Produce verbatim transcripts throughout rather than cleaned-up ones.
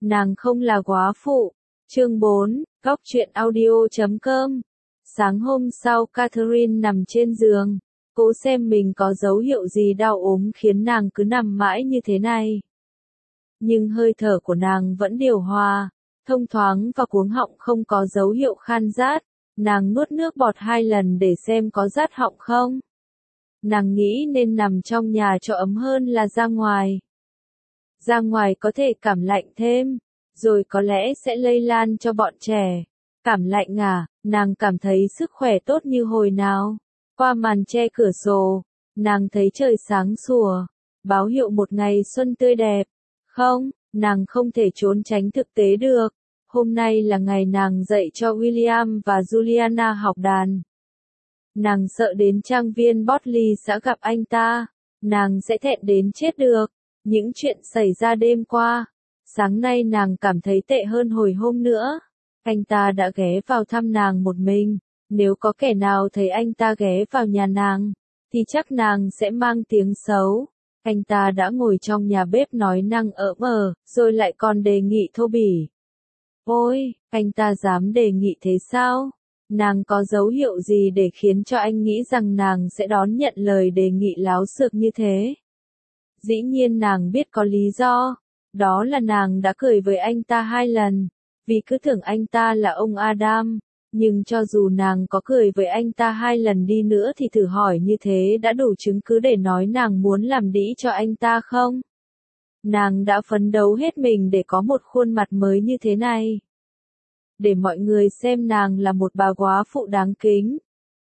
Nàng không là góa phụ. Chương bốn, góc truyện audio chấm com. Sáng hôm sau Catherine nằm trên giường, cố xem mình có dấu hiệu gì đau ốm khiến nàng cứ nằm mãi như thế này. Nhưng hơi thở của nàng vẫn điều hòa, thông thoáng và cuống họng không có dấu hiệu khan rát. Nàng nuốt nước bọt hai lần để xem có rát họng không. Nàng nghĩ nên nằm trong nhà cho ấm hơn là ra ngoài. Ra ngoài có thể cảm lạnh thêm, rồi có lẽ sẽ lây lan cho bọn trẻ. Cảm lạnh à, nàng cảm thấy sức khỏe tốt như hồi nào. Qua màn che cửa sổ, nàng thấy trời sáng sủa, báo hiệu một ngày xuân tươi đẹp. Không, nàng không thể trốn tránh thực tế được. Hôm nay là ngày nàng dạy cho William và Juliana học đàn. Nàng sợ đến trang viên Botley sẽ gặp anh ta, nàng sẽ thẹn đến chết được. Những chuyện xảy ra đêm qua, sáng nay nàng cảm thấy tệ hơn hồi hôm nữa. Anh ta đã ghé vào thăm nàng một mình, nếu có kẻ nào thấy anh ta ghé vào nhà nàng, thì chắc nàng sẽ mang tiếng xấu. Anh ta đã ngồi trong nhà bếp nói năng ỡm ờ, rồi lại còn đề nghị thô bỉ. Ôi, anh ta dám đề nghị thế sao? Nàng có dấu hiệu gì để khiến cho anh nghĩ rằng nàng sẽ đón nhận lời đề nghị láo xược như thế? Dĩ nhiên nàng biết có lý do, đó là nàng đã cười với anh ta hai lần, vì cứ tưởng anh ta là ông Adam, nhưng cho dù nàng có cười với anh ta hai lần đi nữa thì thử hỏi như thế đã đủ chứng cứ để nói nàng muốn làm đĩ cho anh ta không? Nàng đã phấn đấu hết mình để có một khuôn mặt mới như thế này. Để mọi người xem nàng là một bà góa phụ đáng kính.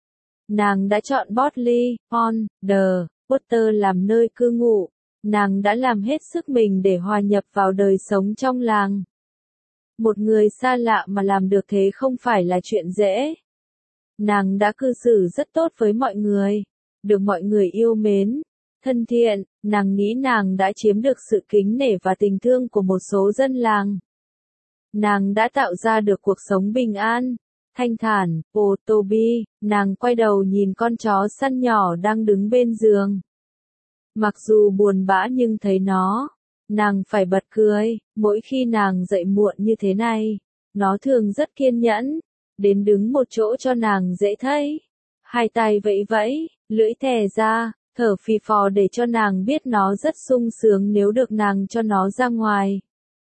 Nàng đã chọn Botley, on, the, Water làm nơi cư ngụ. Nàng đã làm hết sức mình để hòa nhập vào đời sống trong làng. Một người xa lạ mà làm được thế không phải là chuyện dễ. Nàng đã cư xử rất tốt với mọi người, được mọi người yêu mến, thân thiện, nàng nghĩ nàng đã chiếm được sự kính nể và tình thương của một số dân làng. Nàng đã tạo ra được cuộc sống bình an, thanh thản. Ồ, Toby, nàng quay đầu nhìn con chó săn nhỏ đang đứng bên giường. Mặc dù buồn bã nhưng thấy nó, nàng phải bật cười. Mỗi khi nàng dậy muộn như thế này, nó thường rất kiên nhẫn, đến đứng một chỗ cho nàng dễ thấy. Hai tay vẫy vẫy, lưỡi thè ra, thở phì phò để cho nàng biết nó rất sung sướng nếu được nàng cho nó ra ngoài.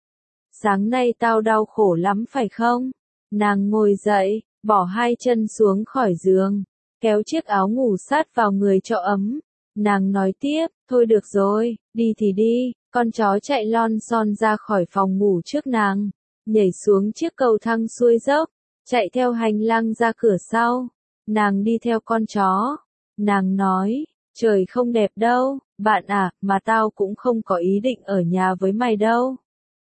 Sáng nay tao đau khổ lắm phải không? Nàng ngồi dậy, bỏ hai chân xuống khỏi giường, kéo chiếc áo ngủ sát vào người cho ấm. Nàng nói tiếp, thôi được rồi, đi thì đi. Con chó chạy lon son ra khỏi phòng ngủ trước nàng, nhảy xuống chiếc cầu thang xuôi dốc, chạy theo hành lang ra cửa sau. Nàng đi theo con chó. Nàng nói, trời không đẹp đâu, bạn à, mà tao cũng không có ý định ở nhà với mày đâu.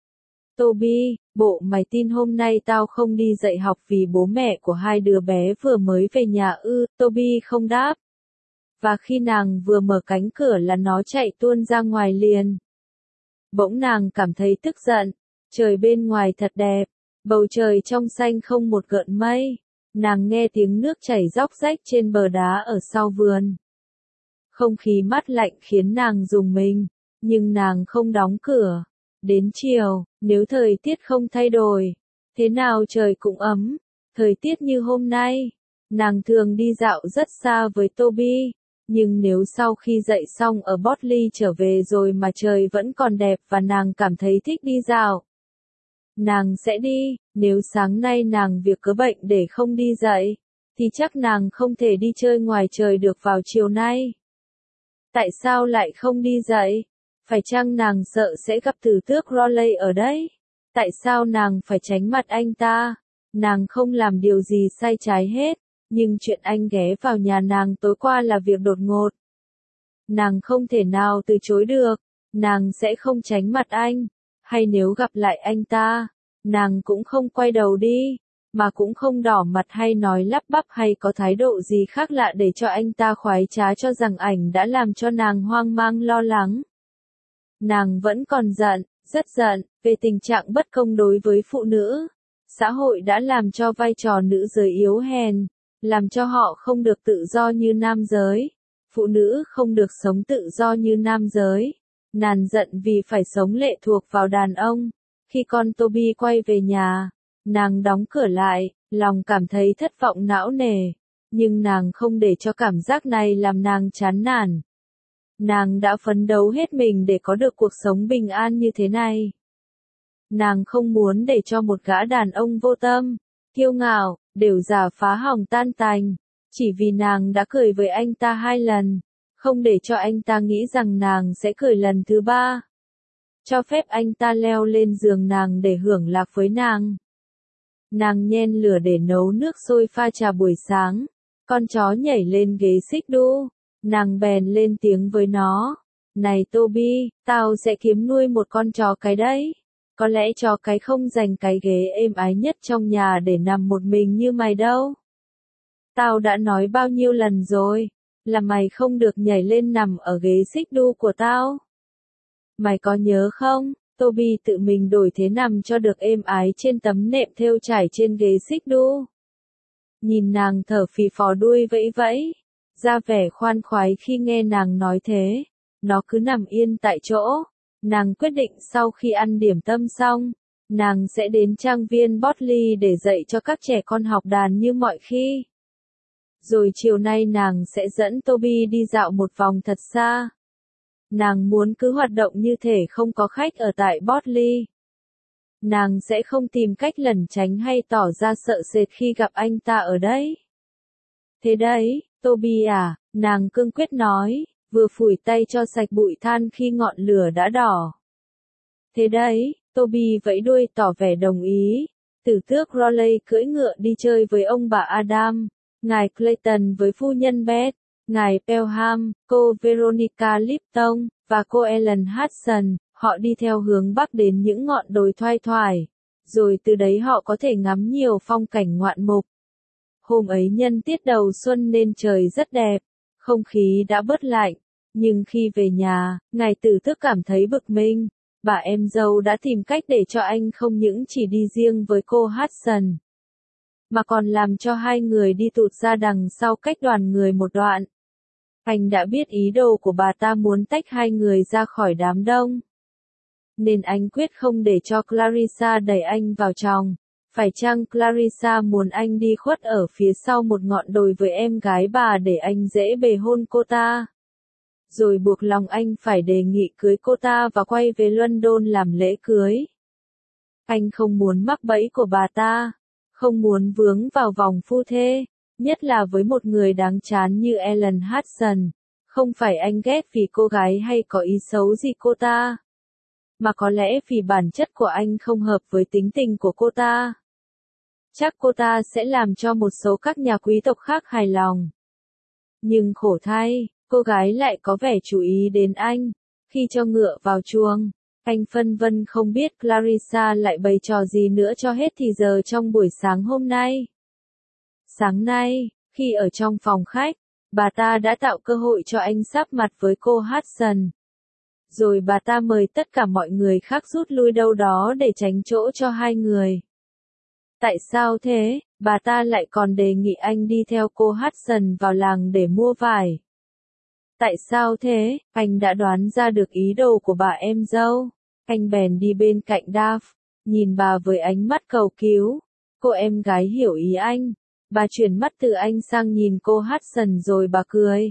Toby, bộ mày tin hôm nay tao không đi dạy học vì bố mẹ của hai đứa bé vừa mới về nhà ư? Toby không đáp. Và khi nàng vừa mở cánh cửa là nó chạy tuôn ra ngoài liền. Bỗng nàng cảm thấy tức giận. Trời bên ngoài thật đẹp, bầu trời trong xanh không một gợn mây. Nàng nghe tiếng nước chảy róc rách trên bờ đá ở sau vườn. Không khí mát lạnh khiến nàng rùng mình, nhưng nàng không đóng cửa. Đến chiều, nếu thời tiết không thay đổi, thế nào trời cũng ấm. Thời tiết như hôm nay, nàng thường đi dạo rất xa với Toby. Nhưng nếu sau khi dậy xong ở Botley trở về rồi mà trời vẫn còn đẹp và nàng cảm thấy thích đi dạo, nàng sẽ đi. Nếu sáng nay nàng việc cớ bệnh để không đi dậy, thì chắc nàng không thể đi chơi ngoài trời được vào chiều nay. Tại sao lại không đi dậy? Phải chăng nàng sợ sẽ gặp tử tước Rowley ở đấy? Tại sao nàng phải tránh mặt anh ta? Nàng không làm điều gì sai trái hết. Nhưng chuyện anh ghé vào nhà nàng tối qua là việc đột ngột. Nàng không thể nào từ chối được. Nàng sẽ không tránh mặt anh. Hay nếu gặp lại anh ta, nàng cũng không quay đầu đi, mà cũng không đỏ mặt hay nói lắp bắp hay có thái độ gì khác lạ để cho anh ta khoái trá cho rằng ảnh đã làm cho nàng hoang mang lo lắng. Nàng vẫn còn giận, rất giận, về tình trạng bất công đối với phụ nữ. Xã hội đã làm cho vai trò nữ giới yếu hèn, làm cho họ không được tự do như nam giới. Phụ nữ không được sống tự do như nam giới. Nàng giận vì phải sống lệ thuộc vào đàn ông. Khi con Toby quay về nhà, nàng đóng cửa lại, lòng cảm thấy thất vọng não nề. Nhưng nàng không để cho cảm giác này làm nàng chán nản. Nàng đã phấn đấu hết mình để có được cuộc sống bình an như thế này. Nàng không muốn để cho một gã đàn ông vô tâm, kiêu ngạo, đều giả phá hỏng tan tành. Chỉ vì nàng đã cười với anh ta hai lần, không để cho anh ta nghĩ rằng nàng sẽ cười lần thứ ba. Cho phép anh ta leo lên giường nàng để hưởng lạc với nàng. Nàng nhen lửa để nấu nước sôi pha trà buổi sáng. Con chó nhảy lên ghế xích đu. Nàng bèn lên tiếng với nó. Này Toby, tao sẽ kiếm nuôi một con chó cái đấy. Có lẽ chó cái không dành cái ghế êm ái nhất trong nhà để nằm một mình như mày đâu. Tao đã nói bao nhiêu lần rồi, là mày không được nhảy lên nằm ở ghế xích đu của tao. Mày có nhớ không, Toby tự mình đổi thế nằm cho được êm ái trên tấm nệm thêu trải trên ghế xích đu. Nhìn nàng thở phì phò đuôi vẫy vẫy, ra vẻ khoan khoái khi nghe nàng nói thế, nó cứ nằm yên tại chỗ. Nàng quyết định sau khi ăn điểm tâm xong, nàng sẽ đến trang viên Botley để dạy cho các trẻ con học đàn như mọi khi. Rồi chiều nay nàng sẽ dẫn Toby đi dạo một vòng thật xa. Nàng muốn cứ hoạt động như thể không có khách ở tại Botley. Nàng sẽ không tìm cách lẩn tránh hay tỏ ra sợ sệt khi gặp anh ta ở đấy. Thế đấy, Toby à, nàng cương quyết nói, vừa phủi tay cho sạch bụi than khi ngọn lửa đã đỏ. Thế đấy, Toby vẫy đuôi tỏ vẻ đồng ý. Tử tước Rowley cưỡi ngựa đi chơi với ông bà Adam, ngài Clayton với phu nhân Beth, ngài Pelham, cô Veronica Lipton, và cô Ellen Hudson. Họ đi theo hướng bắc đến những ngọn đồi thoai thoải, rồi từ đấy họ có thể ngắm nhiều phong cảnh ngoạn mục. Hôm ấy nhân tiết đầu xuân nên trời rất đẹp, không khí đã bớt lạnh, nhưng khi về nhà, ngài Tử tước cảm thấy bực mình. Bà em dâu đã tìm cách để cho anh không những chỉ đi riêng với cô Hudson, mà còn làm cho hai người đi tụt ra đằng sau cách đoàn người một đoạn. Anh đã biết ý đồ của bà ta muốn tách hai người ra khỏi đám đông, nên anh quyết không để cho Clarissa đẩy anh vào chòng. Phải chăng Clarissa muốn anh đi khuất ở phía sau một ngọn đồi với em gái bà để anh dễ bề hôn cô ta? Rồi buộc lòng anh phải đề nghị cưới cô ta và quay về London làm lễ cưới. Anh không muốn mắc bẫy của bà ta, không muốn vướng vào vòng phu thê, nhất là với một người đáng chán như Ellen Hudson. Không phải anh ghét vì cô gái hay có ý xấu gì cô ta, mà có lẽ vì bản chất của anh không hợp với tính tình của cô ta. Chắc cô ta sẽ làm cho một số các nhà quý tộc khác hài lòng. Nhưng khổ thay, cô gái lại có vẻ chú ý đến anh. Khi cho ngựa vào chuồng, anh phân vân không biết Clarissa lại bày trò gì nữa cho hết thì giờ trong buổi sáng hôm nay. Sáng nay, khi ở trong phòng khách, bà ta đã tạo cơ hội cho anh sắp mặt với cô Hudson. Rồi bà ta mời tất cả mọi người khác rút lui đâu đó để tránh chỗ cho hai người. Tại sao thế? Bà ta lại còn đề nghị anh đi theo cô Hudson vào làng để mua vải. Tại sao thế? Anh đã đoán ra được ý đồ của bà em dâu. Anh bèn đi bên cạnh Dav, nhìn bà với ánh mắt cầu cứu. Cô em gái hiểu ý anh. Bà chuyển mắt từ anh sang nhìn cô Hudson rồi bà cười.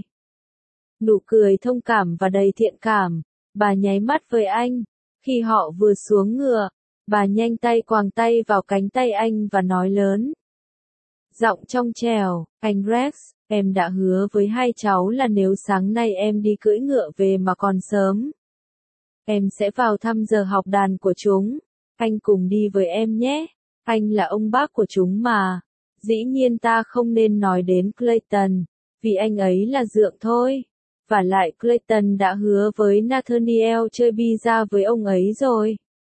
Nụ cười thông cảm và đầy thiện cảm. Bà nháy mắt với anh. Khi họ vừa xuống ngựa, bà nhanh tay quàng tay vào cánh tay anh và nói lớn. Giọng trong trẻo, anh Rex, em đã hứa với hai cháu là nếu sáng nay em đi cưỡi ngựa về mà còn sớm, em sẽ vào thăm giờ học đàn của chúng. Anh cùng đi với em nhé. Anh là ông bác của chúng mà. Dĩ nhiên ta không nên nói đến Clayton, vì anh ấy là dượng thôi. Và lại Clayton đã hứa với Nathaniel chơi bi-ra với ông ấy rồi.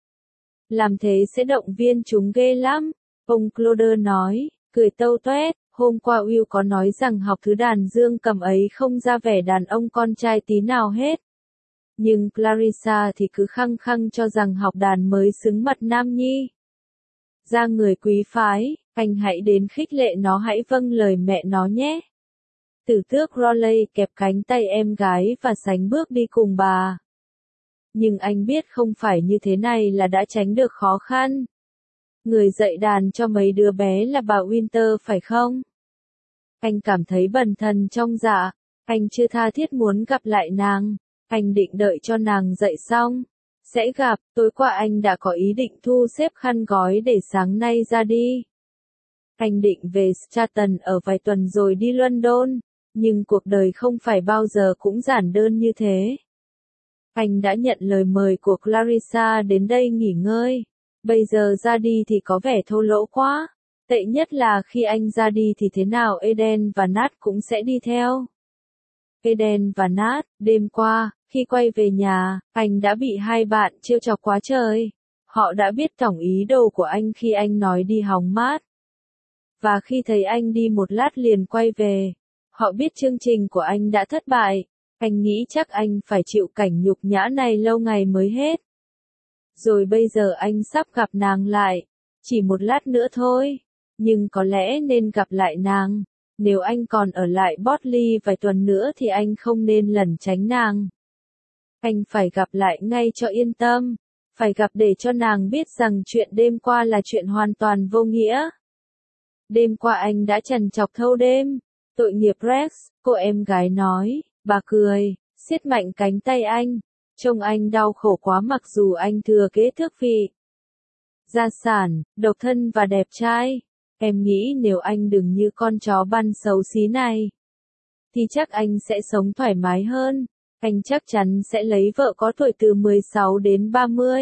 Làm thế sẽ động viên chúng ghê lắm, ông Cloder nói, cười tâu toét. Hôm qua Will có nói rằng học thứ đàn dương cầm ấy không ra vẻ đàn ông con trai tí nào hết. Nhưng Clarissa thì cứ khăng khăng cho rằng học đàn mới xứng mặt nam nhi. Ra người quý phái, anh hãy đến khích lệ nó, hãy vâng lời mẹ nó nhé. Tử tước Rowley kẹp cánh tay em gái và sánh bước đi cùng bà. Nhưng anh biết không phải như thế này là đã tránh được khó khăn. Người dạy đàn cho mấy đứa bé là bà Winter phải không? Anh cảm thấy bần thần trong dạ, anh chưa tha thiết muốn gặp lại nàng, anh định đợi cho nàng dậy xong. Sẽ gặp, tối qua anh đã có ý định thu xếp khăn gói để sáng nay ra đi. Anh định về Stratton ở vài tuần rồi đi London, nhưng cuộc đời không phải bao giờ cũng giản đơn như thế. Anh đã nhận lời mời của Clarissa đến đây nghỉ ngơi. Bây giờ ra đi thì có vẻ thô lỗ quá. Tệ nhất là khi anh ra đi thì thế nào Eden và Nat cũng sẽ đi theo. Eden và Nat, đêm qua, khi quay về nhà, anh đã bị hai bạn trêu chọc quá trời. Họ đã biết tổng ý đồ của anh khi anh nói đi hóng mát. Và khi thấy anh đi một lát liền quay về, họ biết chương trình của anh đã thất bại. Anh nghĩ chắc anh phải chịu cảnh nhục nhã này lâu ngày mới hết. Rồi bây giờ anh sắp gặp nàng lại. Chỉ một lát nữa thôi. Nhưng có lẽ nên gặp lại nàng. Nếu anh còn ở lại Botley vài tuần nữa thì anh không nên lẩn tránh nàng. Anh phải gặp lại ngay cho yên tâm. Phải gặp để cho nàng biết rằng chuyện đêm qua là chuyện hoàn toàn vô nghĩa. Đêm qua anh đã trằn trọc thâu đêm. Tội nghiệp Rex, cô em gái nói. Bà cười, siết mạnh cánh tay anh. Trông anh đau khổ quá mặc dù anh thừa kế tước vị, gia sản, độc thân và đẹp trai. Em nghĩ nếu anh đừng như con chó ban xấu xí này, thì chắc anh sẽ sống thoải mái hơn. Anh chắc chắn sẽ lấy vợ có tuổi từ mười sáu đến ba mươi.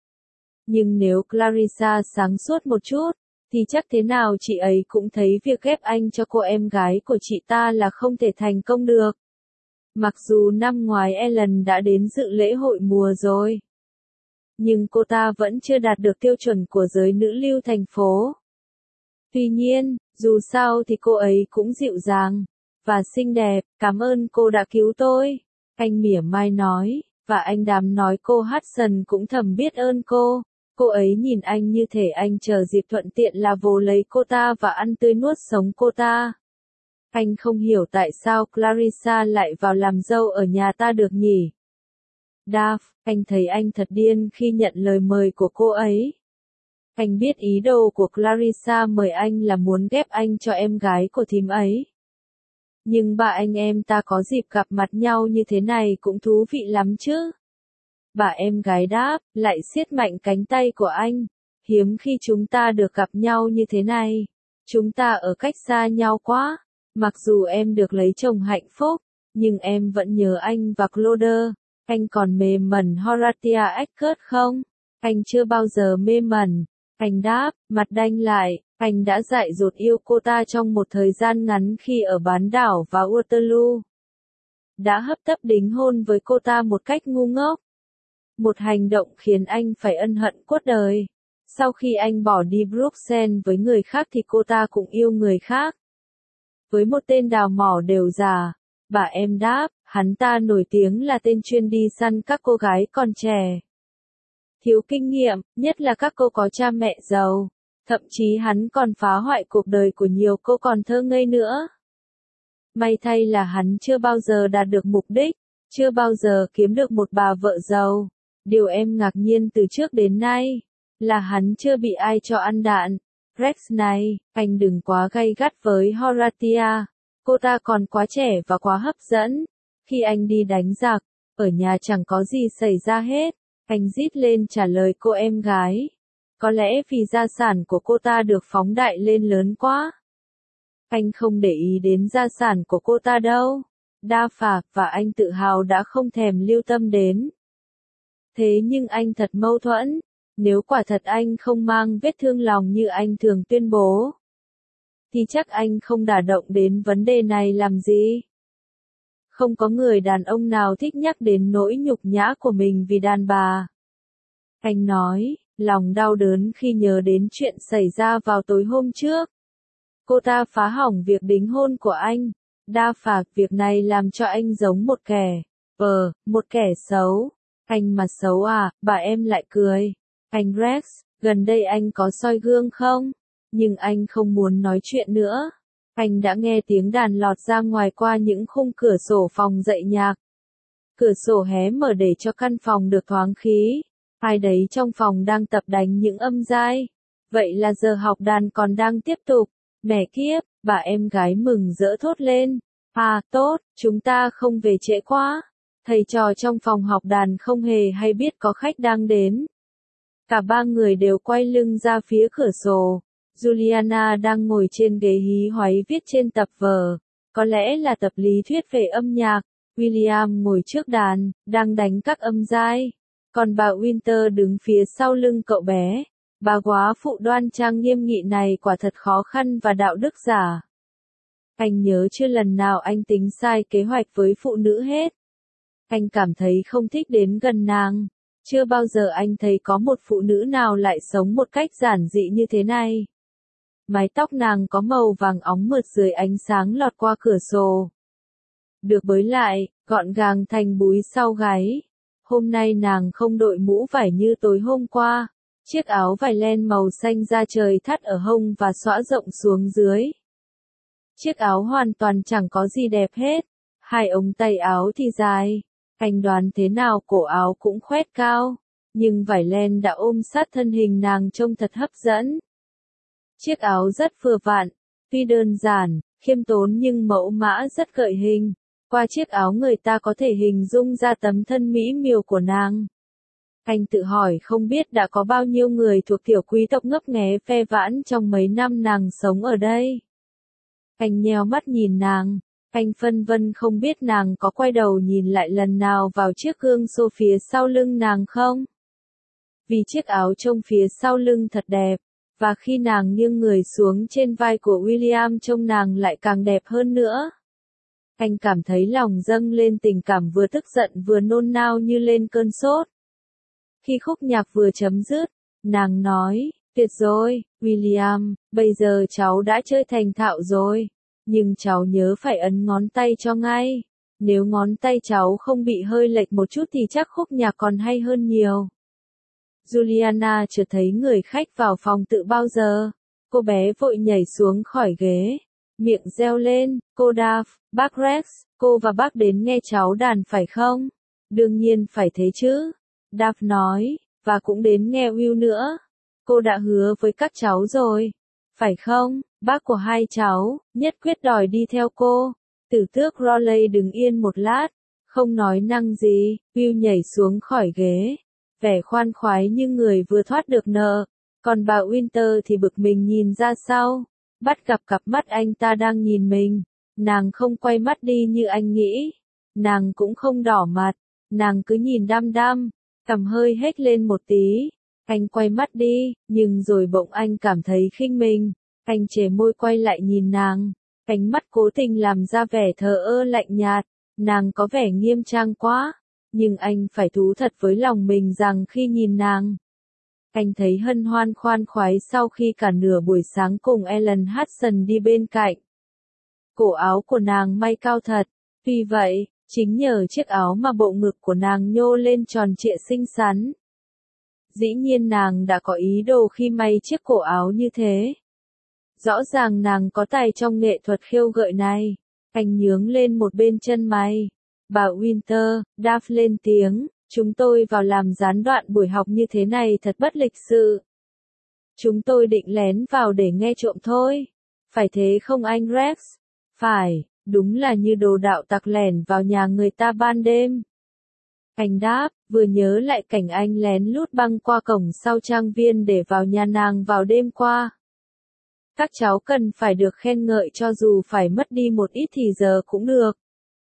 Nhưng nếu Clarissa sáng suốt một chút, thì chắc thế nào chị ấy cũng thấy việc ghép anh cho cô em gái của chị ta là không thể thành công được. Mặc dù năm ngoái Ellen đã đến dự lễ hội mùa rồi, nhưng cô ta vẫn chưa đạt được tiêu chuẩn của giới nữ lưu thành phố. Tuy nhiên, dù sao thì cô ấy cũng dịu dàng và xinh đẹp. Cảm ơn cô đã cứu tôi. Anh mỉa mai nói, và anh đám nói cô Hudson cũng thầm biết ơn cô. Cô ấy nhìn anh như thể anh chờ dịp thuận tiện là vồ lấy cô ta và ăn tươi nuốt sống cô ta. Anh không hiểu tại sao Clarissa lại vào làm dâu ở nhà ta được nhỉ? Dav, anh thấy anh thật điên khi nhận lời mời của cô ấy. Anh biết ý đồ của Clarissa mời anh là muốn ghép anh cho em gái của thím ấy. Nhưng ba anh em ta có dịp gặp mặt nhau như thế này cũng thú vị lắm chứ. Bà em gái đáp, lại siết mạnh cánh tay của anh. Hiếm khi chúng ta được gặp nhau như thế này. Chúng ta ở cách xa nhau quá. Mặc dù em được lấy chồng hạnh phúc, nhưng em vẫn nhớ anh và Claude. Anh còn mê mẩn Horatia Eckert không? Anh chưa bao giờ mê mẩn. Anh đáp, mặt đanh lại, anh đã dại dột yêu cô ta trong một thời gian ngắn khi ở bán đảo và Waterloo. Đã hấp tấp đính hôn với cô ta một cách ngu ngốc. Một hành động khiến anh phải ân hận suốt đời. Sau khi anh bỏ đi Bruxelles với người khác thì cô ta cũng yêu người khác. Với một tên đào mỏ đều già, bà em đáp, hắn ta nổi tiếng là tên chuyên đi săn các cô gái còn trẻ. Thiếu kinh nghiệm, nhất là các cô có cha mẹ giàu. Thậm chí hắn còn phá hoại cuộc đời của nhiều cô còn thơ ngây nữa. May thay là hắn chưa bao giờ đạt được mục đích, chưa bao giờ kiếm được một bà vợ giàu. Điều em ngạc nhiên từ trước đến nay, là hắn chưa bị ai cho ăn đạn. Rex này, anh đừng quá gay gắt với Horatia. Cô ta còn quá trẻ và quá hấp dẫn. Khi anh đi đánh giặc, ở nhà chẳng có gì xảy ra hết. Anh rít lên trả lời cô em gái. Có lẽ vì gia sản của cô ta được phóng đại lên lớn quá. Anh không để ý đến gia sản của cô ta đâu. Đa phạc và anh tự hào đã không thèm lưu tâm đến. Thế nhưng anh thật mâu thuẫn. Nếu quả thật anh không mang vết thương lòng như anh thường tuyên bố, thì chắc anh không đả động đến vấn đề này làm gì. Không có người đàn ông nào thích nhắc đến nỗi nhục nhã của mình vì đàn bà. Anh nói, lòng đau đớn khi nhớ đến chuyện xảy ra vào tối hôm trước. Cô ta phá hỏng việc đính hôn của anh. Đa phạc việc này làm cho anh giống một kẻ, ờ, một kẻ xấu. Anh mà xấu à, bà em lại cười. Anh Rex, gần đây anh có soi gương không? Nhưng anh không muốn nói chuyện nữa. Anh đã nghe tiếng đàn lọt ra ngoài qua những khung cửa sổ phòng dạy nhạc. Cửa sổ hé mở để cho căn phòng được thoáng khí. Ai đấy trong phòng đang tập đánh những âm giai. Vậy là giờ học đàn còn đang tiếp tục. Mẹ kiếp, bà em gái mừng rỡ thốt lên. À, tốt, chúng ta không về trễ quá. Thầy trò trong phòng học đàn không hề hay biết có khách đang đến. Cả ba người đều quay lưng ra phía cửa sổ. Juliana đang ngồi trên ghế hí hoáy viết trên tập vở. Có lẽ là tập lý thuyết về âm nhạc. William ngồi trước đàn, đang đánh các âm giai. Còn bà Winter đứng phía sau lưng cậu bé. Bà góa phụ đoan trang nghiêm nghị này quả thật khó khăn và đạo đức giả. Anh nhớ chưa lần nào anh tính sai kế hoạch với phụ nữ hết. Anh cảm thấy không thích đến gần nàng. Chưa bao giờ anh thấy có một phụ nữ nào lại sống một cách giản dị như thế này. Mái tóc nàng có màu vàng óng mượt dưới ánh sáng lọt qua cửa sổ. Được bới lại, gọn gàng thành búi sau gáy. Hôm nay nàng không đội mũ vải như tối hôm qua. Chiếc áo vải len màu xanh da trời thắt ở hông và xõa rộng xuống dưới. Chiếc áo hoàn toàn chẳng có gì đẹp hết. Hai ống tay áo thì dài. Anh đoán thế nào cổ áo cũng khoét cao. Nhưng vải len đã ôm sát thân hình nàng trông thật hấp dẫn. Chiếc áo rất vừa vặn. Tuy đơn giản, khiêm tốn nhưng mẫu mã rất gợi hình. Qua chiếc áo người ta có thể hình dung ra tấm thân mỹ miều của nàng. Anh tự hỏi không biết đã có bao nhiêu người thuộc tiểu quý tộc ngấp nghé ve vãn trong mấy năm nàng sống ở đây. Anh nheo mắt nhìn nàng. Anh phân vân không biết nàng có quay đầu nhìn lại lần nào vào chiếc gương xô phía sau lưng nàng không. Vì chiếc áo trông phía sau lưng thật đẹp. Và khi nàng nghiêng người xuống trên vai của William trông nàng lại càng đẹp hơn nữa. Anh cảm thấy lòng dâng lên tình cảm vừa tức giận vừa nôn nao như lên cơn sốt. Khi khúc nhạc vừa chấm dứt, nàng nói, tuyệt rồi, William, bây giờ cháu đã chơi thành thạo rồi. Nhưng cháu nhớ phải ấn ngón tay cho ngay. Nếu ngón tay cháu không bị hơi lệch một chút thì chắc khúc nhạc còn hay hơn nhiều. Juliana chưa thấy người khách vào phòng tự bao giờ. Cô bé vội nhảy xuống khỏi ghế. Miệng reo lên, cô Duff, bác Rex, cô và bác đến nghe cháu đàn phải không? Đương nhiên phải thế chứ. Duff nói, và cũng đến nghe Will nữa. Cô đã hứa với các cháu rồi. Phải không, bác của hai cháu, nhất quyết đòi đi theo cô. Tử tước Rowley đứng yên một lát, không nói năng gì, Will nhảy xuống khỏi ghế. Vẻ khoan khoái như người vừa thoát được nợ. Còn bà Winter thì bực mình nhìn ra sau. Bắt gặp cặp mắt anh ta đang nhìn mình. Nàng không quay mắt đi như anh nghĩ. Nàng cũng không đỏ mặt. Nàng cứ nhìn đăm đăm. Cằm hơi hếch lên một tí. Anh quay mắt đi, nhưng rồi bỗng anh cảm thấy khinh mình. Anh chề môi quay lại nhìn nàng. Ánh mắt cố tình làm ra vẻ thờ ơ lạnh nhạt. Nàng có vẻ nghiêm trang quá. Nhưng anh phải thú thật với lòng mình rằng khi nhìn nàng. Anh thấy hân hoan khoan khoái sau khi cả nửa buổi sáng cùng Ellen Hudson đi bên cạnh. Cổ áo của nàng may cao thật. Tuy vậy, chính nhờ chiếc áo mà bộ ngực của nàng nhô lên tròn trịa xinh xắn. Dĩ nhiên nàng đã có ý đồ khi may chiếc cổ áo như thế. Rõ ràng nàng có tài trong nghệ thuật khêu gợi này. Anh nhướng lên một bên chân mày. Bà Winter, Duff lên tiếng, chúng tôi vào làm gián đoạn buổi học như thế này thật bất lịch sự. Chúng tôi định lén vào để nghe trộm thôi. Phải thế không anh Rex? Phải, đúng là như đồ đạo tặc lẻn vào nhà người ta ban đêm. Anh đáp, vừa nhớ lại cảnh anh lén lút băng qua cổng sau trang viên để vào nhà nàng vào đêm qua. Các cháu cần phải được khen ngợi cho dù phải mất đi một ít thì giờ cũng được.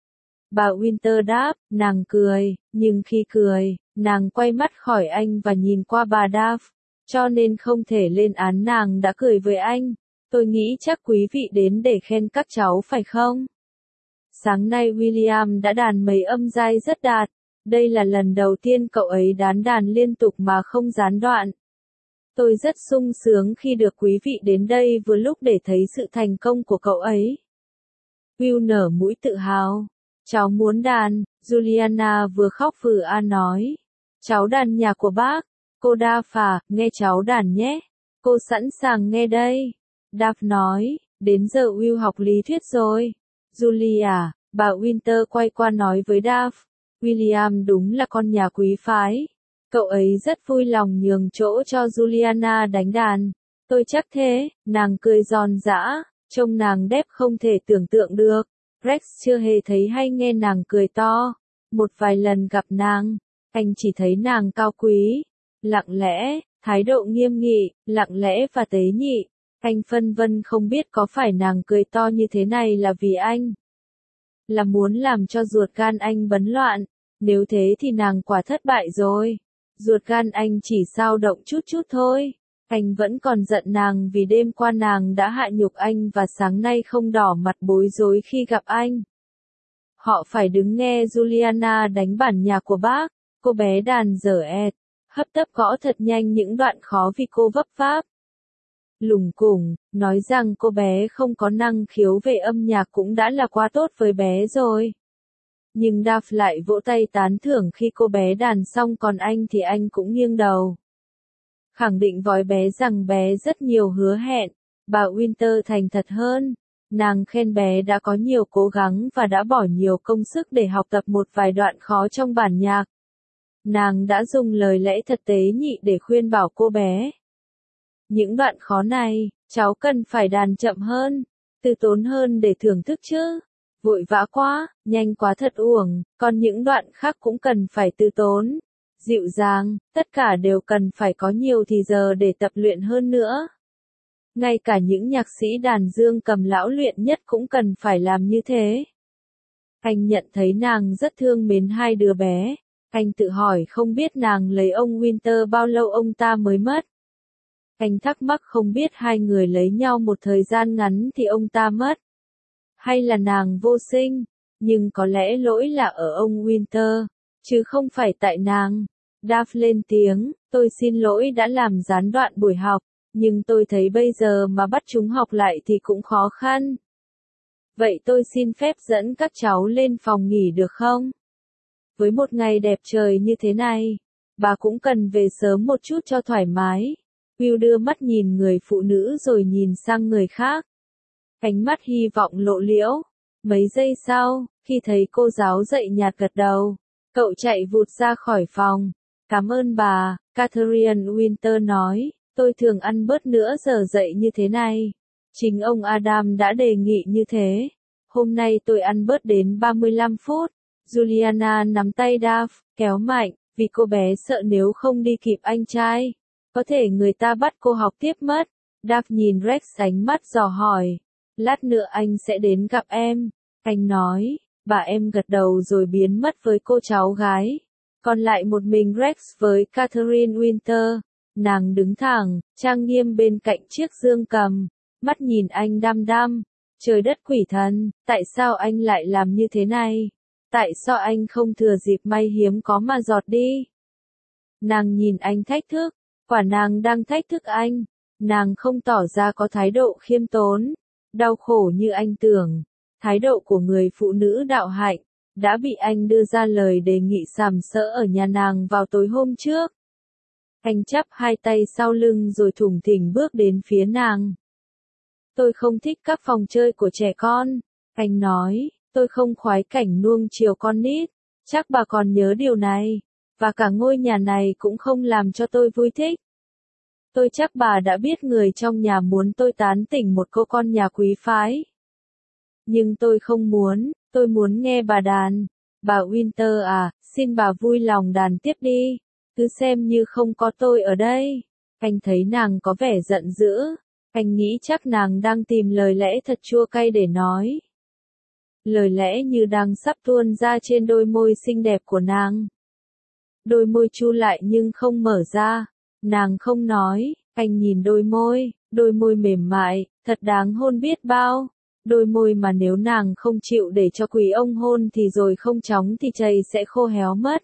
Bà Winter đáp, nàng cười, nhưng khi cười, nàng quay mắt khỏi anh và nhìn qua bà Duff, cho nên không thể lên án nàng đã cười với anh. Tôi nghĩ chắc quý vị đến để khen các cháu phải không? Sáng nay William đã đàn mấy âm giai rất đạt, đây là lần đầu tiên cậu ấy đán đàn liên tục mà không gián đoạn. Tôi rất sung sướng khi được quý vị đến đây vừa lúc để thấy sự thành công của cậu ấy. Will nở mũi tự hào. Cháu muốn đàn, Juliana vừa khóc vừa an nói. Cháu đàn nhạc của bác. Cô Duff à, nghe cháu đàn nhé. Cô sẵn sàng nghe đây. Duff nói, đến giờ Will học lý thuyết rồi. Julia, bà Winter quay qua nói với Duff. William đúng là con nhà quý phái. Cậu ấy rất vui lòng nhường chỗ cho Juliana đánh đàn. Tôi chắc thế, nàng cười giòn giã, trông nàng đẹp không thể tưởng tượng được. Rex chưa hề thấy hay nghe nàng cười to. Một vài lần gặp nàng, anh chỉ thấy nàng cao quý, lặng lẽ, thái độ nghiêm nghị, lặng lẽ và tế nhị. Anh phân vân không biết có phải nàng cười to như thế này là vì anh là muốn làm cho ruột gan anh bấn loạn. Nếu thế thì nàng quả thất bại rồi. Ruột gan anh chỉ dao động chút chút thôi. Anh vẫn còn giận nàng vì đêm qua nàng đã hạ nhục anh và sáng nay không đỏ mặt bối rối khi gặp anh. Họ phải đứng nghe Juliana đánh bản nhạc của bác. Cô bé đàn dở ẹt, hấp tấp gõ thật nhanh những đoạn khó vì cô vấp váp. Lủng củng, nói rằng cô bé không có năng khiếu về âm nhạc cũng đã là quá tốt với bé rồi. Nhưng Duff lại vỗ tay tán thưởng khi cô bé đàn xong, còn anh thì anh cũng nghiêng đầu. Khẳng định với bé rằng bé rất nhiều hứa hẹn. Bà Winter thành thật hơn. Nàng khen bé đã có nhiều cố gắng và đã bỏ nhiều công sức để học tập một vài đoạn khó trong bản nhạc. Nàng đã dùng lời lẽ thật tế nhị để khuyên bảo cô bé. Những đoạn khó này, cháu cần phải đàn chậm hơn, từ tốn hơn để thưởng thức chứ. Vội vã quá, nhanh quá thật uổng, còn những đoạn khác cũng cần phải từ tốn, dịu dàng, tất cả đều cần phải có nhiều thì giờ để tập luyện hơn nữa. Ngay cả những nhạc sĩ đàn dương cầm lão luyện nhất cũng cần phải làm như thế. Anh nhận thấy nàng rất thương mến hai đứa bé. Anh tự hỏi không biết nàng lấy ông Winter bao lâu ông ta mới mất. Anh thắc mắc không biết hai người lấy nhau một thời gian ngắn thì ông ta mất. Hay là nàng vô sinh, nhưng có lẽ lỗi là ở ông Winter, chứ không phải tại nàng. Duff lên tiếng, tôi xin lỗi đã làm gián đoạn buổi học, nhưng tôi thấy bây giờ mà bắt chúng học lại thì cũng khó khăn. Vậy tôi xin phép dẫn các cháu lên phòng nghỉ được không? Với một ngày đẹp trời như thế này, bà cũng cần về sớm một chút cho thoải mái. Will đưa mắt nhìn người phụ nữ rồi nhìn sang người khác. Ánh mắt hy vọng lộ liễu. Mấy giây sau, khi thấy cô giáo dậy nhạt gật đầu, cậu chạy vụt ra khỏi phòng. Cảm ơn bà, Catherine Winter nói, tôi thường ăn bớt nữa giờ dậy như thế này. Chính ông Adam đã đề nghị như thế. Hôm nay tôi ăn bớt đến ba mươi lăm phút. Juliana nắm tay Duff, kéo mạnh, vì cô bé sợ nếu không đi kịp anh trai. Có thể người ta bắt cô học tiếp mất. Duff nhìn Rex ánh mắt dò hỏi. Lát nữa anh sẽ đến gặp em. Anh nói, bà em gật đầu rồi biến mất với cô cháu gái. Còn lại một mình Rex với Catherine Winter. Nàng đứng thẳng, trang nghiêm bên cạnh chiếc dương cầm. Mắt nhìn anh đăm đăm. Trời đất quỷ thần, tại sao anh lại làm như thế này? Tại sao anh không thừa dịp may hiếm có mà giọt đi? Nàng nhìn anh thách thức. Quả nàng đang thách thức anh. Nàng không tỏ ra có thái độ khiêm tốn, đau khổ như anh tưởng. Thái độ của người phụ nữ đạo hạnh, đã bị anh đưa ra lời đề nghị sàm sỡ ở nhà nàng vào tối hôm trước. Anh chắp hai tay sau lưng rồi thủng thỉnh bước đến phía nàng. Tôi không thích các phòng chơi của trẻ con. Anh nói, tôi không khoái cảnh nuông chiều con nít. Chắc bà còn nhớ điều này. Và cả ngôi nhà này cũng không làm cho tôi vui thích. Tôi chắc bà đã biết người trong nhà muốn tôi tán tỉnh một cô con nhà quý phái. Nhưng tôi không muốn, tôi muốn nghe bà đàn. Bà Winter à, xin bà vui lòng đàn tiếp đi. Cứ xem như không có tôi ở đây. Anh thấy nàng có vẻ giận dữ. Anh nghĩ chắc nàng đang tìm lời lẽ thật chua cay để nói. Lời lẽ như đang sắp tuôn ra trên đôi môi xinh đẹp của nàng. Đôi môi chu lại nhưng không mở ra. Nàng không nói, anh nhìn đôi môi, đôi môi mềm mại, thật đáng hôn biết bao. Đôi môi mà nếu nàng không chịu để cho quý ông hôn thì rồi không chóng thì chày sẽ khô héo mất.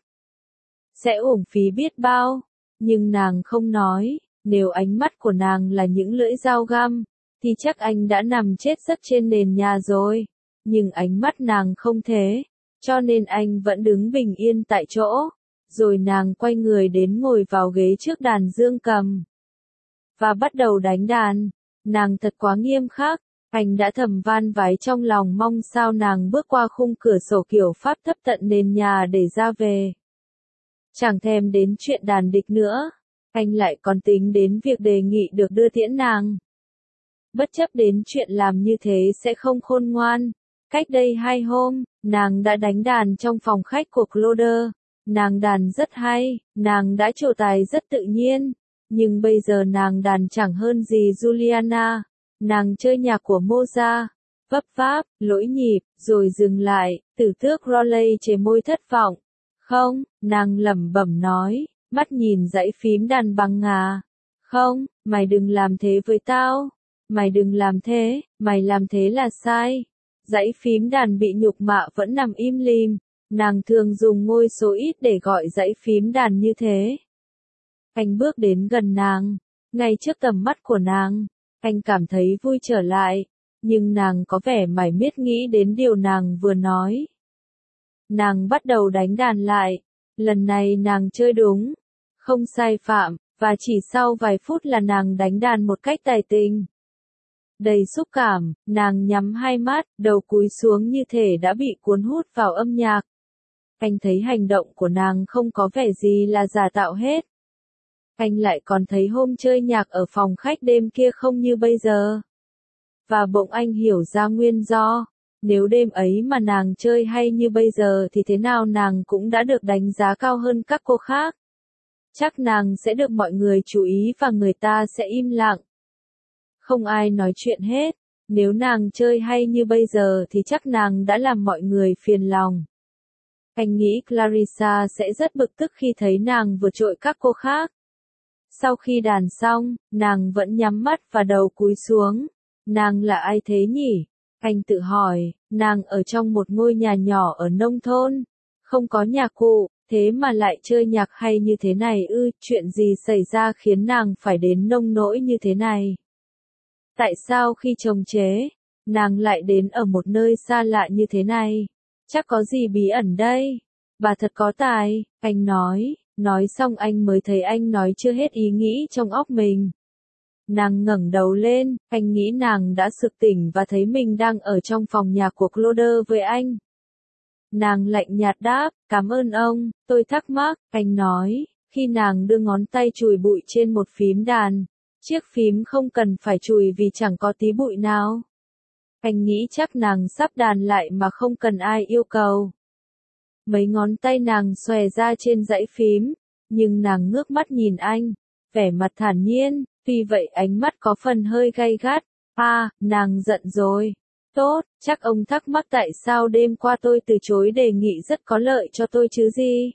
Sẽ uổng phí biết bao. Nhưng nàng không nói, nếu ánh mắt của nàng là những lưỡi dao găm, thì chắc anh đã nằm chết giấc trên nền nhà rồi. Nhưng ánh mắt nàng không thế, cho nên anh vẫn đứng bình yên tại chỗ. Rồi nàng quay người đến ngồi vào ghế trước đàn dương cầm. Và bắt đầu đánh đàn. Nàng thật quá nghiêm khắc. Anh đã thầm van vái trong lòng mong sao nàng bước qua khung cửa sổ kiểu Pháp thấp tận nền nhà để ra về. Chẳng thèm đến chuyện đàn địch nữa, anh lại còn tính đến việc đề nghị được đưa tiễn nàng. Bất chấp đến chuyện làm như thế sẽ không khôn ngoan, cách đây hai hôm, nàng đã đánh đàn trong phòng khách của Claude. Nàng đàn rất hay, nàng đã trổ tài rất tự nhiên, nhưng bây giờ nàng đàn chẳng hơn gì Juliana. Nàng chơi nhạc của Mozart, vấp váp, lỗi nhịp, rồi dừng lại, tử tước Rowley chề môi thất vọng. Không, nàng lẩm bẩm nói, mắt nhìn dãy phím đàn bằng ngà. Không, mày đừng làm thế với tao. Mày đừng làm thế, mày làm thế là sai. Dãy phím đàn bị nhục mạ vẫn nằm im lìm. Nàng thường dùng ngôi số ít để gọi dãy phím đàn như thế. Anh bước đến gần nàng, ngay trước tầm mắt của nàng. Anh cảm thấy vui trở lại, nhưng nàng có vẻ mải miết nghĩ đến điều nàng vừa nói. Nàng bắt đầu đánh đàn lại, lần này nàng chơi đúng, không sai phạm, và chỉ sau vài phút là nàng đánh đàn một cách tài tình. Đầy xúc cảm, nàng nhắm hai mắt, đầu cúi xuống như thể đã bị cuốn hút vào âm nhạc. Anh thấy hành động của nàng không có vẻ gì là giả tạo hết. Anh lại còn thấy hôm chơi nhạc ở phòng khách đêm kia không như bây giờ. Và bỗng anh hiểu ra nguyên do. Nếu đêm ấy mà nàng chơi hay như bây giờ thì thế nào nàng cũng đã được đánh giá cao hơn các cô khác. Chắc nàng sẽ được mọi người chú ý và người ta sẽ im lặng. Không ai nói chuyện hết. Nếu nàng chơi hay như bây giờ thì chắc nàng đã làm mọi người phiền lòng. Anh nghĩ Clarissa sẽ rất bực tức khi thấy nàng vượt trội các cô khác. Sau khi đàn xong, nàng vẫn nhắm mắt và đầu cúi xuống. Nàng là ai thế nhỉ? Anh tự hỏi, nàng ở trong một ngôi nhà nhỏ ở nông thôn, không có nhạc cụ, thế mà lại chơi nhạc hay như thế này ư, chuyện gì xảy ra khiến nàng phải đến nông nỗi như thế này? Tại sao khi chồng chế, nàng lại đến ở một nơi xa lạ như thế này? Chắc có gì bí ẩn đây? Bà thật có tài, anh nói. Nói xong anh mới thấy anh nói chưa hết ý nghĩ trong óc mình. Nàng ngẩng đầu lên, anh nghĩ nàng đã sực tỉnh và thấy mình đang ở trong phòng nhạc của Claude với anh. Nàng lạnh nhạt đáp, cảm ơn ông, tôi thắc mắc, anh nói, khi nàng đưa ngón tay chùi bụi trên một phím đàn. Chiếc phím không cần phải chùi vì chẳng có tí bụi nào. Anh nghĩ chắc nàng sắp đàn lại mà không cần ai yêu cầu. Mấy ngón tay nàng xòe ra trên dãy phím, nhưng nàng ngước mắt nhìn anh, vẻ mặt thản nhiên, tuy vậy ánh mắt có phần hơi gay gắt. À, nàng giận rồi. Tốt, chắc ông thắc mắc tại sao đêm qua tôi từ chối đề nghị rất có lợi cho tôi chứ gì?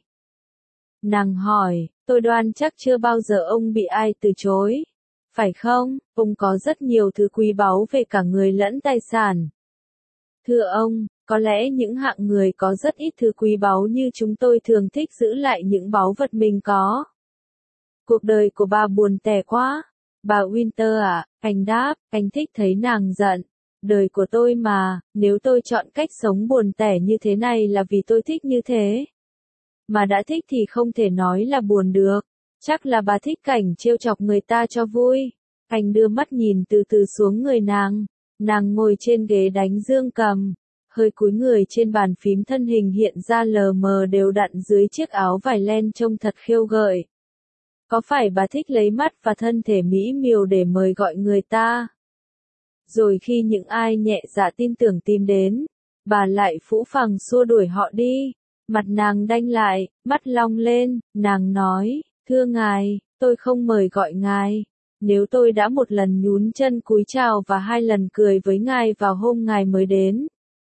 Nàng hỏi, tôi đoán chắc chưa bao giờ ông bị ai từ chối. Phải không, ông có rất nhiều thứ quý báu về cả người lẫn tài sản. Thưa ông, có lẽ những hạng người có rất ít thứ quý báu như chúng tôi thường thích giữ lại những báu vật mình có. Cuộc đời của bà buồn tẻ quá. Bà Winter à, anh đáp, anh thích thấy nàng giận. Đời của tôi mà, nếu tôi chọn cách sống buồn tẻ như thế này là vì tôi thích như thế. Mà đã thích thì không thể nói là buồn được. Chắc là bà thích cảnh trêu chọc người ta cho vui. Anh đưa mắt nhìn từ từ xuống người nàng. Nàng ngồi trên ghế đánh dương cầm. Hơi cúi người trên bàn phím, thân hình hiện ra lờ mờ đều đặn dưới chiếc áo vải len trông thật khiêu gợi. Có phải bà thích lấy mắt và thân thể mỹ miều để mời gọi người ta? Rồi khi những ai nhẹ dạ tin tưởng tìm đến, bà lại phũ phàng xua đuổi họ đi. Mặt nàng đanh lại, mắt long lên, nàng nói, thưa ngài, tôi không mời gọi ngài. Nếu tôi đã một lần nhún chân cúi chào và hai lần cười với ngài vào hôm ngài mới đến,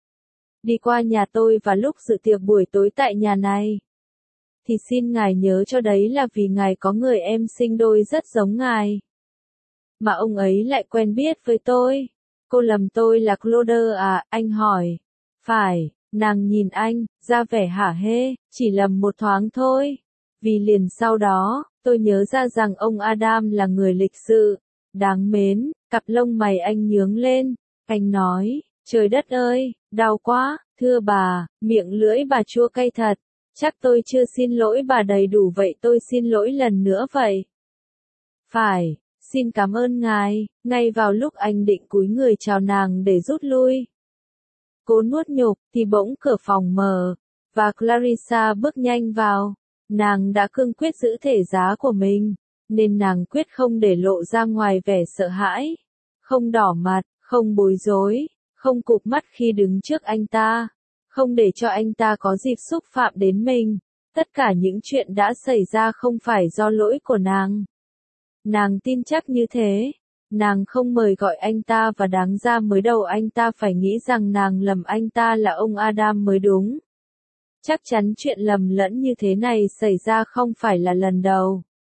đi qua nhà tôi và lúc dự tiệc buổi tối tại nhà này, thì xin ngài nhớ cho đấy là vì ngài có người em sinh đôi rất giống ngài. Mà ông ấy lại quen biết với tôi. Cô lầm tôi là Claude à, anh hỏi. Phải, nàng nhìn anh, ra vẻ hả hê, chỉ lầm một thoáng thôi. Vì liền sau đó, tôi nhớ ra rằng ông Adam là người lịch sự, đáng mến, cặp lông mày anh nhướng lên. Anh nói, trời đất ơi, đau quá, thưa bà, miệng lưỡi bà chua cay thật. Chắc tôi chưa xin lỗi bà đầy đủ vậy tôi xin lỗi lần nữa vậy. Phải, Xin cảm ơn ngài, ngay vào lúc anh định cúi người chào nàng để rút lui. Cố nuốt nhục, thì bỗng cửa phòng mở, và Clarissa bước nhanh vào. Nàng đã cương quyết giữ thể giá của mình, nên nàng quyết không để lộ ra ngoài vẻ sợ hãi. Không đỏ mặt, không bối rối, không cụp mắt khi đứng trước anh ta. Không để cho anh ta có dịp xúc phạm đến mình. Tất cả những chuyện đã xảy ra không phải do lỗi của nàng. Nàng tin chắc như thế. Nàng không mời gọi anh ta và đáng ra mới đầu anh ta phải nghĩ rằng nàng lầm anh ta là ông Adam mới đúng. Chắc chắn chuyện lầm lẫn như thế này xảy ra không phải là lần đầu.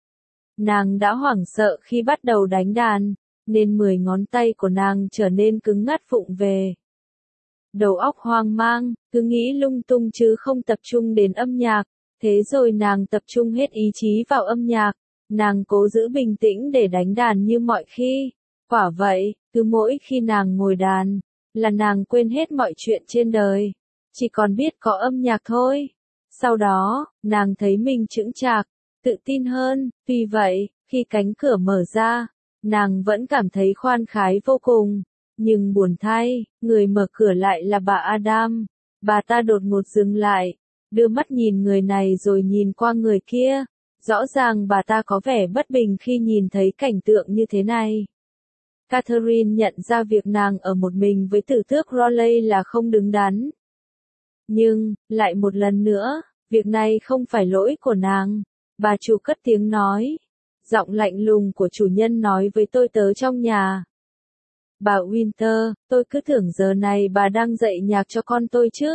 Nàng đã hoảng sợ khi bắt đầu đánh đàn, nên mười ngón tay của nàng trở nên cứng ngắt vụng về. Đầu óc hoang mang, cứ nghĩ lung tung chứ không tập trung đến âm nhạc, thế rồi nàng tập trung hết ý chí vào âm nhạc. Nàng cố giữ bình tĩnh để đánh đàn như mọi khi. Quả vậy, cứ mỗi khi nàng ngồi đàn, là nàng quên hết mọi chuyện trên đời. Chỉ còn biết có âm nhạc thôi. Sau đó, nàng thấy mình chững chạc, tự tin hơn. Tuy vậy, khi cánh cửa mở ra, nàng vẫn cảm thấy khoan khái vô cùng. Nhưng buồn thay, người mở cửa lại là bà Adam. Bà ta đột ngột dừng lại, đưa mắt nhìn người này rồi nhìn qua người kia. Rõ ràng bà ta có vẻ bất bình khi nhìn thấy cảnh tượng như thế này. Catherine nhận ra việc nàng ở một mình với tử tước Raleigh là không đứng đắn. Nhưng, lại một lần nữa, việc này không phải lỗi của nàng. Bà chủ cất tiếng nói. Giọng lạnh lùng của chủ nhân nói với tôi tớ trong nhà. Bà Winter, tôi cứ tưởng giờ này bà đang dạy nhạc cho con tôi chứ.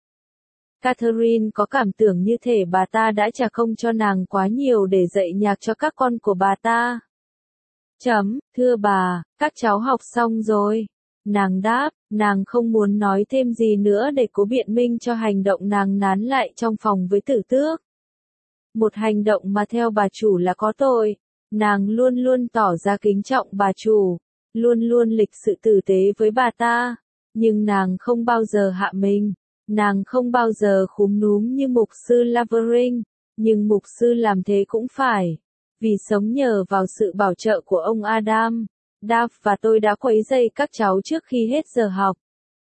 Catherine có cảm tưởng như thể bà ta đã trả công cho nàng quá nhiều để dạy nhạc cho các con của bà ta. Chấm, thưa bà, các cháu học xong rồi. Nàng đáp, nàng không muốn nói thêm gì nữa để cố biện minh cho hành động nàng nán lại trong phòng với tử tước. Một hành động mà theo bà chủ là có tội. Nàng luôn luôn tỏ ra kính trọng bà chủ, luôn luôn lịch sự tử tế với bà ta. Nhưng nàng không bao giờ hạ mình. Nàng không bao giờ khúm núm như mục sư Lavering, nhưng mục sư làm thế cũng phải, vì sống nhờ vào sự bảo trợ của ông Adam, Dave và tôi đã quấy rầy các cháu trước khi hết giờ học.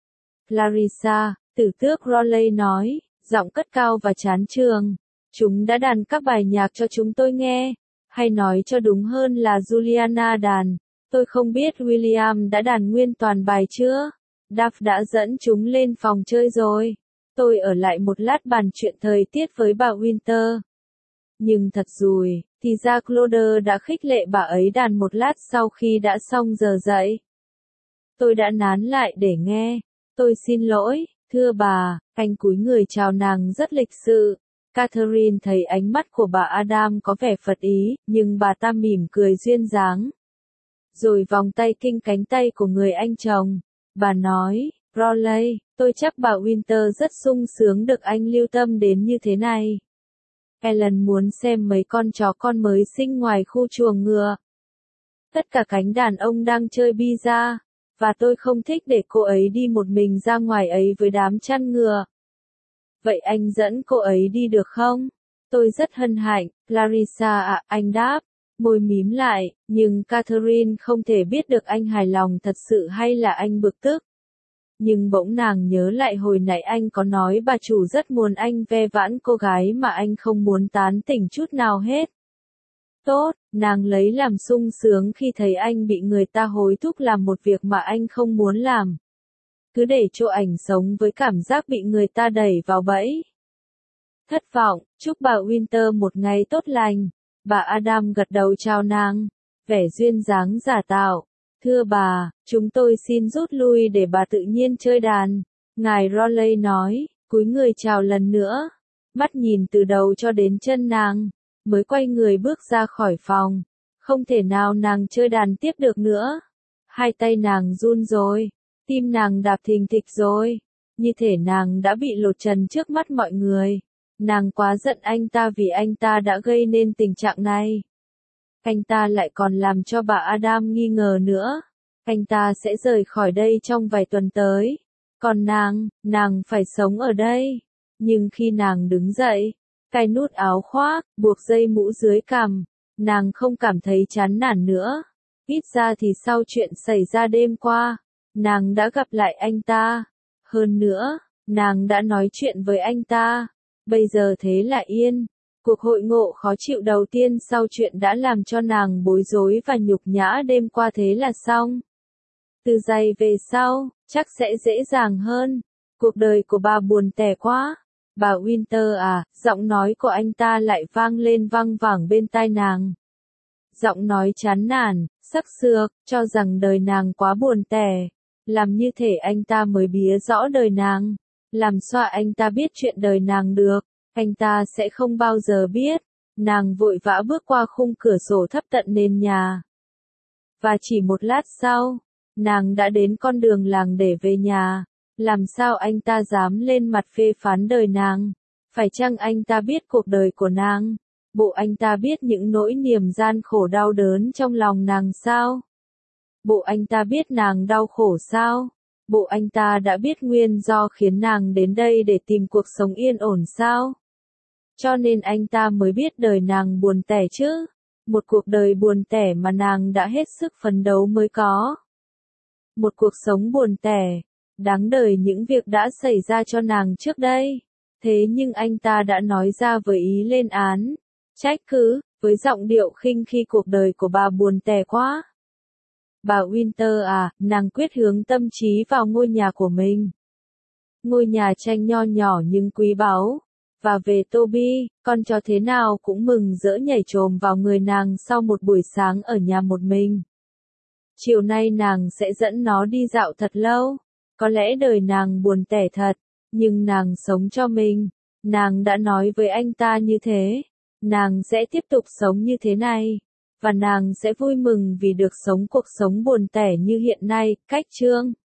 Clarissa, tử tước Raleigh nói, giọng cất cao và chán chường, chúng đã đàn các bài nhạc cho chúng tôi nghe, hay nói cho đúng hơn là Juliana đàn, tôi không biết William đã đàn nguyên toàn bài chưa? Dave đã dẫn chúng lên phòng chơi rồi. Tôi ở lại một lát bàn chuyện thời tiết với bà Winter. Nhưng thật rùi, thì ra Claude đã khích lệ bà ấy đàn một lát sau khi đã xong giờ dạy. Tôi đã nán lại để nghe. Tôi xin lỗi, thưa bà, anh cúi người chào nàng rất lịch sự. Catherine thấy ánh mắt của bà Adam có vẻ phật ý, nhưng bà ta mỉm cười duyên dáng. Rồi vòng tay kinh cánh tay của người anh chồng. Bà nói, Raleigh, tôi chắc bà Winter rất sung sướng được anh lưu tâm đến như thế này. Ellen muốn xem mấy con chó con mới sinh ngoài khu chuồng ngựa. Tất cả cánh đàn ông đang chơi pizza, và tôi không thích để cô ấy đi một mình ra ngoài ấy với đám chăn ngựa. Vậy anh dẫn cô ấy đi được không? Tôi rất hân hạnh, Clarissa ạ, anh đáp, môi mím lại, nhưng Catherine không thể biết được anh hài lòng thật sự hay là anh bực tức. Nhưng bỗng nàng nhớ lại hồi nãy anh có nói bà chủ rất muốn anh ve vãn cô gái mà anh không muốn tán tỉnh chút nào hết. Tốt, nàng lấy làm sung sướng khi thấy anh bị người ta hối thúc làm một việc mà anh không muốn làm. Cứ để cho ảnh sống với cảm giác bị người ta đẩy vào bẫy. Thất vọng, chúc bà Winter một ngày tốt lành. Bà Adam gật đầu chào nàng, vẻ duyên dáng giả tạo. Thưa bà, chúng tôi xin rút lui để bà tự nhiên chơi đàn. Ngài Raleigh nói, cúi người chào lần nữa. Mắt nhìn từ đầu cho đến chân nàng, mới quay người bước ra khỏi phòng. Không thể nào nàng chơi đàn tiếp được nữa. Hai tay nàng run rồi, tim nàng đạp thình thịch rồi. Như thể nàng đã bị lột trần trước mắt mọi người. Nàng quá giận anh ta vì anh ta đã gây nên tình trạng này. Anh ta lại còn làm cho bà Adam nghi ngờ nữa. Anh ta sẽ rời khỏi đây trong vài tuần tới. Còn nàng, nàng phải sống ở đây. Nhưng khi nàng đứng dậy, cài nút áo khoác, buộc dây mũ dưới cằm, nàng không cảm thấy chán nản nữa. Ít ra thì sau chuyện xảy ra đêm qua, nàng đã gặp lại anh ta. Hơn nữa, nàng đã nói chuyện với anh ta. Bây giờ thế là yên. Cuộc hội ngộ khó chịu đầu tiên sau chuyện đã làm cho nàng bối rối và nhục nhã đêm qua thế là xong. Từ giây về sau, chắc sẽ dễ dàng hơn. Cuộc đời của bà buồn tẻ quá. Bà Winter à, giọng nói của anh ta lại vang lên văng vẳng bên tai nàng. Giọng nói chán nản, sắc sược, cho rằng đời nàng quá buồn tẻ. Làm như thể anh ta mới bía rõ đời nàng. Làm xoa anh ta biết chuyện đời nàng được. Anh ta sẽ không bao giờ biết. Nàng vội vã bước qua khung cửa sổ thấp tận nền nhà. Và chỉ một lát sau, nàng đã đến con đường làng để về nhà. Làm sao anh ta dám lên mặt phê phán đời nàng? Phải chăng anh ta biết cuộc đời của nàng? Bộ anh ta biết những nỗi niềm gian khổ đau đớn trong lòng nàng sao? Bộ anh ta biết nàng đau khổ sao? Bộ anh ta đã biết nguyên do khiến nàng đến đây để tìm cuộc sống yên ổn sao? Cho nên anh ta mới biết đời nàng buồn tẻ chứ. Một cuộc đời buồn tẻ mà nàng đã hết sức phấn đấu mới có. Một cuộc sống buồn tẻ, đáng đời những việc đã xảy ra cho nàng trước đây. Thế nhưng anh ta đã nói ra với ý lên án, trách cứ, với giọng điệu khinh khi cuộc đời của bà buồn tẻ quá. Bà Winter à, nàng quyết hướng tâm trí vào ngôi nhà của mình. Ngôi nhà tranh nho nhỏ nhưng quý báu. Và về Toby, con chó thế nào cũng mừng rỡ nhảy chồm vào người nàng sau một buổi sáng ở nhà một mình. Chiều nay nàng sẽ dẫn nó đi dạo thật lâu. Có lẽ đời nàng buồn tẻ thật, nhưng nàng sống cho mình. Nàng đã nói với anh ta như thế. Nàng sẽ tiếp tục sống như thế này. Và nàng sẽ vui mừng vì được sống cuộc sống buồn tẻ như hiện nay. Cách chương